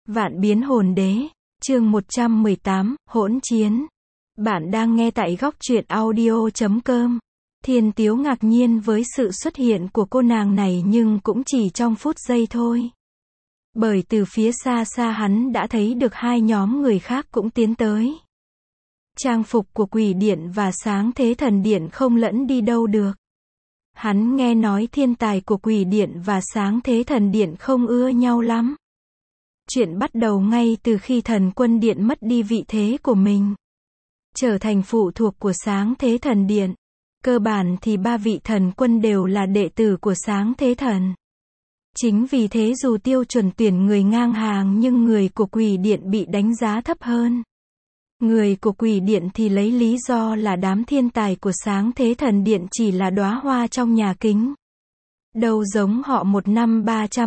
Vạn biến hồn đế, chương 118, hỗn chiến. Bạn đang nghe tại góc truyện audio.com. Thiên Tiếu ngạc nhiên với sự xuất hiện của cô nàng này nhưng cũng chỉ trong phút giây thôi. Bởi từ phía xa xa hắn đã thấy được hai nhóm người khác cũng tiến tới. Trang phục của Quỷ Điện và Sáng Thế Thần Điện không lẫn đi đâu được. Hắn nghe nói thiên tài của Quỷ Điện và Sáng Thế Thần Điện không ưa nhau lắm. Chuyện bắt đầu ngay từ khi Thần Quân Điện mất đi vị thế của mình, trở thành phụ thuộc của Sáng Thế Thần Điện. Cơ bản thì ba vị thần quân đều là đệ tử của Sáng Thế Thần. Chính vì thế dù tiêu chuẩn tuyển người ngang hàng nhưng người của Quỷ Điện bị đánh giá thấp hơn. Người của Quỷ Điện thì lấy lý do là đám thiên tài của Sáng Thế Thần Điện chỉ là đóa hoa trong nhà kính. Đâu giống họ 1 năm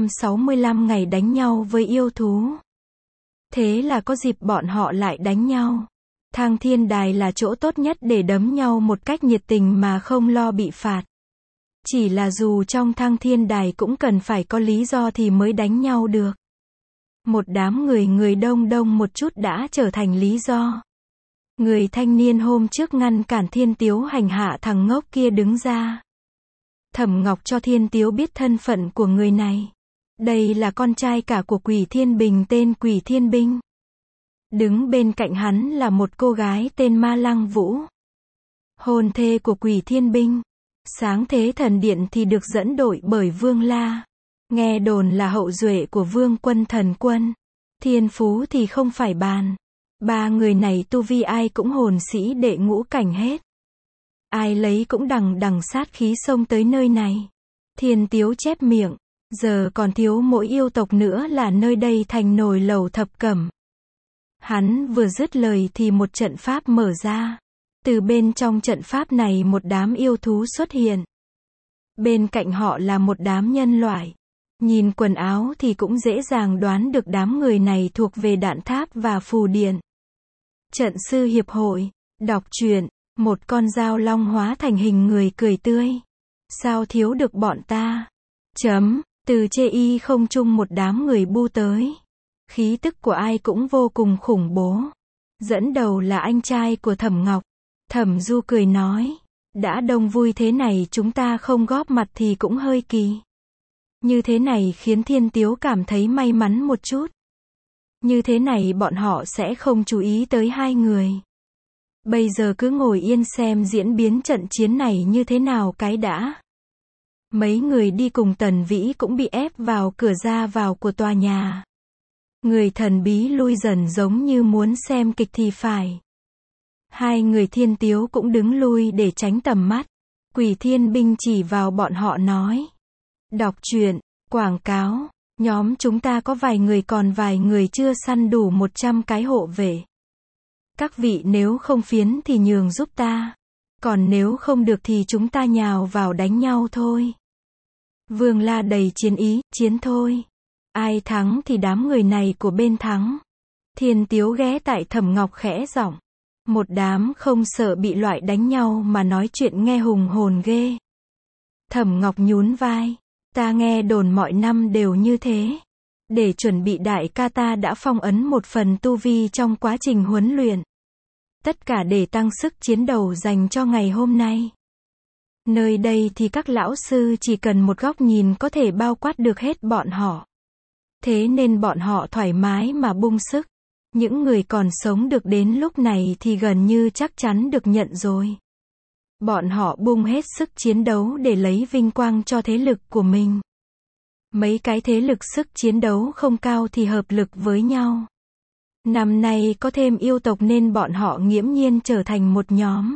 365 ngày đánh nhau với yêu thú. Thế là có dịp bọn họ lại đánh nhau. Thang Thiên Đài là chỗ tốt nhất để đấm nhau một cách nhiệt tình mà không lo bị phạt. Chỉ là dù trong Thang Thiên Đài cũng cần phải có lý do thì mới đánh nhau được. Một đám người đông đông một chút đã trở thành lý do. Người thanh niên hôm trước ngăn cản Thiên Tiếu hành hạ thằng ngốc kia đứng ra. Thẩm Ngọc cho Thiên Tiếu biết thân phận của người này. Đây là con trai cả của Quỷ Thiên Bình tên Quỷ Thiên Binh. Đứng bên cạnh hắn là một cô gái tên Ma Lăng Vũ, hôn thê của Quỷ Thiên Binh. Sáng Thế Thần Điện thì được dẫn đội bởi Vương La. Nghe đồn là hậu duệ của Vương Quân Thần Quân. Thiên phú thì không phải bàn. Ba người này tu vi ai cũng hồn sĩ đệ ngũ cảnh hết. Ai lấy cũng đằng đằng sát khí xông tới nơi này. Thiên Tiếu chép miệng. Giờ còn thiếu mỗi yêu tộc nữa là nơi đây thành nồi lẩu thập cẩm. Hắn vừa dứt lời thì một trận pháp mở ra. Từ bên trong trận pháp này một đám yêu thú xuất hiện. Bên cạnh họ là một đám nhân loại. Nhìn quần áo thì cũng dễ dàng đoán được đám người này thuộc về Đạn Tháp và Phù Điện. Trận sư hiệp hội, đọc truyện, một con dao long hóa thành hình người cười tươi. Sao thiếu được bọn ta? Từ chê y không trung một đám người bu tới. Khí tức của ai cũng vô cùng khủng bố. Dẫn đầu là anh trai của Thẩm Ngọc. Thẩm Du cười nói, đã đông vui thế này chúng ta không góp mặt thì cũng hơi kỳ. Như thế này khiến Thiên Tiếu cảm thấy may mắn một chút. Như thế này bọn họ sẽ không chú ý tới hai người. Bây giờ cứ ngồi yên xem diễn biến trận chiến này như thế nào cái đã. Mấy người đi cùng Tần Vĩ cũng bị ép vào cửa ra vào của tòa nhà. Người thần bí lui dần giống như muốn xem kịch thì phải. Hai người Thiên Tiếu cũng đứng lui để tránh tầm mắt. Quỷ Thiên Binh chỉ vào bọn họ nói. Đọc truyện, quảng cáo, nhóm chúng ta có vài người còn vài người chưa săn đủ 100 cái hộ vệ. Các vị nếu không phiến thì nhường giúp ta. Còn nếu không được thì chúng ta nhào vào đánh nhau thôi. Vương La đầy chiến ý, chiến thôi. Ai thắng thì đám người này của bên thắng. Thiên Tiếu ghé tại Thẩm Ngọc khẽ giọng. Một đám không sợ bị loại đánh nhau mà nói chuyện nghe hùng hồn ghê. Thẩm Ngọc nhún vai. Ta nghe đồn mọi năm đều như thế. Để chuẩn bị đại ca ta đã phong ấn một phần tu vi trong quá trình huấn luyện. Tất cả để tăng sức chiến đấu dành cho ngày hôm nay. Nơi đây thì các lão sư chỉ cần một góc nhìn có thể bao quát được hết bọn họ. Thế nên bọn họ thoải mái mà bung sức. Những người còn sống được đến lúc này thì gần như chắc chắn được nhận rồi. Bọn họ bung hết sức chiến đấu để lấy vinh quang cho thế lực của mình. Mấy cái thế lực sức chiến đấu không cao thì hợp lực với nhau. Năm nay có thêm yêu tộc nên bọn họ nghiễm nhiên trở thành một nhóm.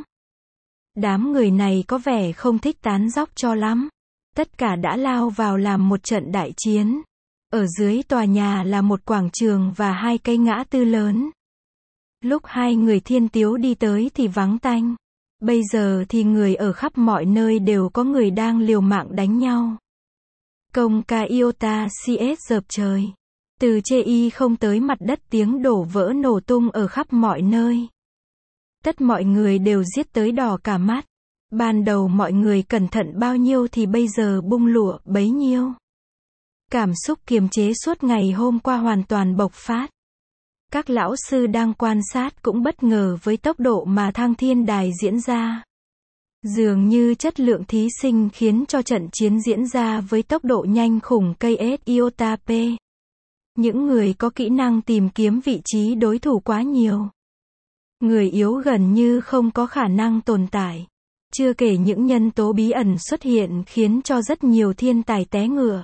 Đám người này có vẻ không thích tán dóc cho lắm. Tất cả đã lao vào làm một trận đại chiến. Ở dưới tòa nhà là một quảng trường và hai cây ngã tư lớn. Lúc hai người Thiên Tiếu đi tới thì vắng tanh. Bây giờ thì người ở khắp mọi nơi đều có người đang liều mạng đánh nhau. Công ca Iota CS dợp trời. Từ chê y không tới mặt đất tiếng đổ vỡ nổ tung ở khắp mọi nơi. Tất mọi người đều giết tới đỏ cả mắt. Ban đầu mọi người cẩn thận bao nhiêu thì bây giờ bung lụa bấy nhiêu. Cảm xúc kiềm chế suốt ngày hôm qua hoàn toàn bộc phát. Các lão sư đang quan sát cũng bất ngờ với tốc độ mà thăng thiên đài diễn ra. Dường như chất lượng thí sinh khiến cho trận chiến diễn ra với tốc độ nhanh khủng KS iota P. Những người có kỹ năng tìm kiếm vị trí đối thủ quá nhiều. Người yếu gần như không có khả năng tồn tại. Chưa kể những nhân tố bí ẩn xuất hiện khiến cho rất nhiều thiên tài té ngựa.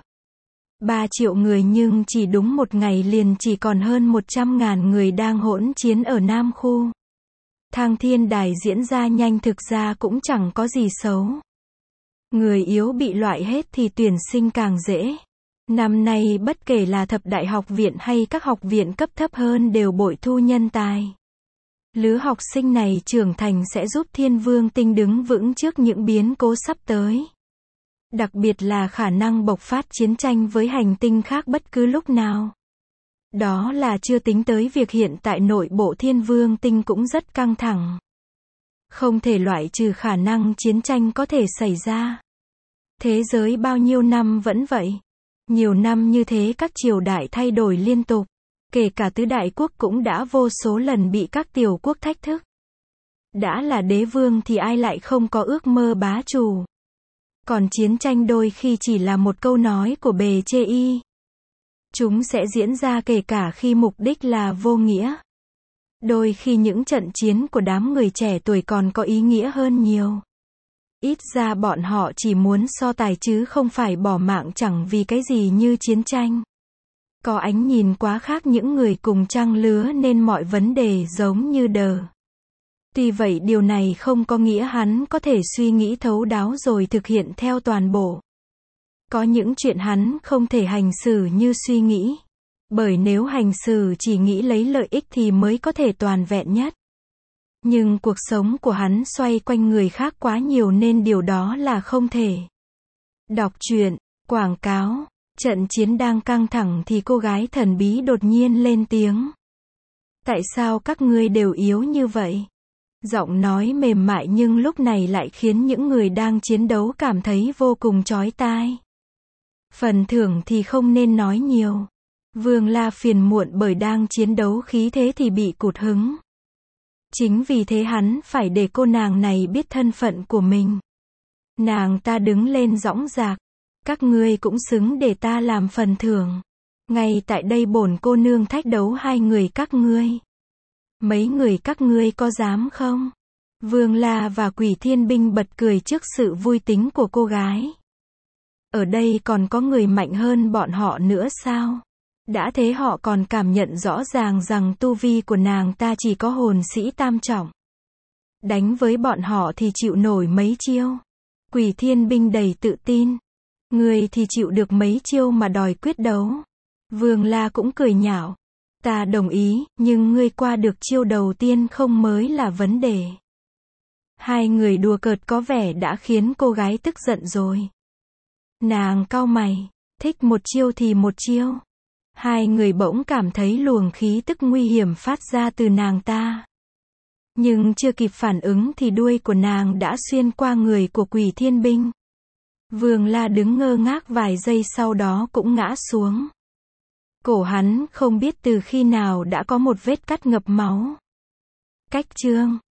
3 triệu người nhưng chỉ đúng một ngày liền chỉ còn hơn 100.000 người đang hỗn chiến ở Nam Khu. Thăng thiên đài diễn ra nhanh thực ra cũng chẳng có gì xấu. Người yếu bị loại hết thì tuyển sinh càng dễ. Năm nay bất kể là thập đại học viện hay các học viện cấp thấp hơn đều bội thu nhân tài. Lứa học sinh này trưởng thành sẽ giúp Thiên Vương Tinh đứng vững trước những biến cố sắp tới. Đặc biệt là khả năng bộc phát chiến tranh với hành tinh khác bất cứ lúc nào. Đó là chưa tính tới việc hiện tại nội bộ Thiên Vương Tinh cũng rất căng thẳng. Không thể loại trừ khả năng chiến tranh có thể xảy ra. Thế giới bao nhiêu năm vẫn vậy. Nhiều năm như thế các triều đại thay đổi liên tục. Kể cả tứ đại quốc cũng đã vô số lần bị các tiểu quốc thách thức. Đã là đế vương thì ai lại không có ước mơ bá chủ. Còn chiến tranh đôi khi chỉ là một câu nói của bề chê y. Chúng sẽ diễn ra kể cả khi mục đích là vô nghĩa. Đôi khi những trận chiến của đám người trẻ tuổi còn có ý nghĩa hơn nhiều. Ít ra bọn họ chỉ muốn so tài chứ không phải bỏ mạng chẳng vì cái gì như chiến tranh. Có ánh nhìn quá khác những người cùng trang lứa nên mọi vấn đề giống như đờ. Tuy vậy điều này không có nghĩa hắn có thể suy nghĩ thấu đáo rồi thực hiện theo toàn bộ. Có những chuyện hắn không thể hành xử như suy nghĩ. Bởi nếu hành xử chỉ nghĩ lấy lợi ích thì mới có thể toàn vẹn nhất. Nhưng cuộc sống của hắn xoay quanh người khác quá nhiều nên điều đó là không thể. Đọc truyện, quảng cáo, trận chiến đang căng thẳng thì cô gái thần bí đột nhiên lên tiếng. Tại sao các ngươi đều yếu như vậy? Giọng nói mềm mại nhưng lúc này lại khiến những người đang chiến đấu cảm thấy vô cùng chói tai. Phần thưởng thì không nên nói nhiều. Vương La phiền muộn bởi đang chiến đấu khí thế thì bị cụt hứng. Chính vì thế hắn phải để cô nàng này biết thân phận của mình. Nàng ta đứng lên dõng dạc. Các ngươi cũng xứng để ta làm phần thưởng. Ngay tại đây bổn cô nương thách đấu hai người các ngươi. Mấy người các ngươi có dám không? Vương La và Quỷ Thiên Binh bật cười trước sự vui tính của cô gái. Ở đây còn có người mạnh hơn bọn họ nữa sao? Đã thế họ còn cảm nhận rõ ràng rằng tu vi của nàng ta chỉ có hồn sĩ tam trọng. Đánh với bọn họ thì chịu nổi mấy chiêu. Quỷ Thiên Binh đầy tự tin. Người thì chịu được mấy chiêu mà đòi quyết đấu. Vương La cũng cười nhạo. Ta đồng ý, nhưng ngươi qua được chiêu đầu tiên không mới là vấn đề. Hai người đùa cợt có vẻ đã khiến cô gái tức giận rồi. Nàng cau mày, thích một chiêu thì một chiêu. Hai người bỗng cảm thấy luồng khí tức nguy hiểm phát ra từ nàng ta. Nhưng chưa kịp phản ứng thì đuôi của nàng đã xuyên qua người của Quỷ Thiên Binh. Vương La đứng ngơ ngác vài giây sau đó cũng ngã xuống. Cổ hắn không biết từ khi nào đã có một vết cắt ngập máu. Cách chương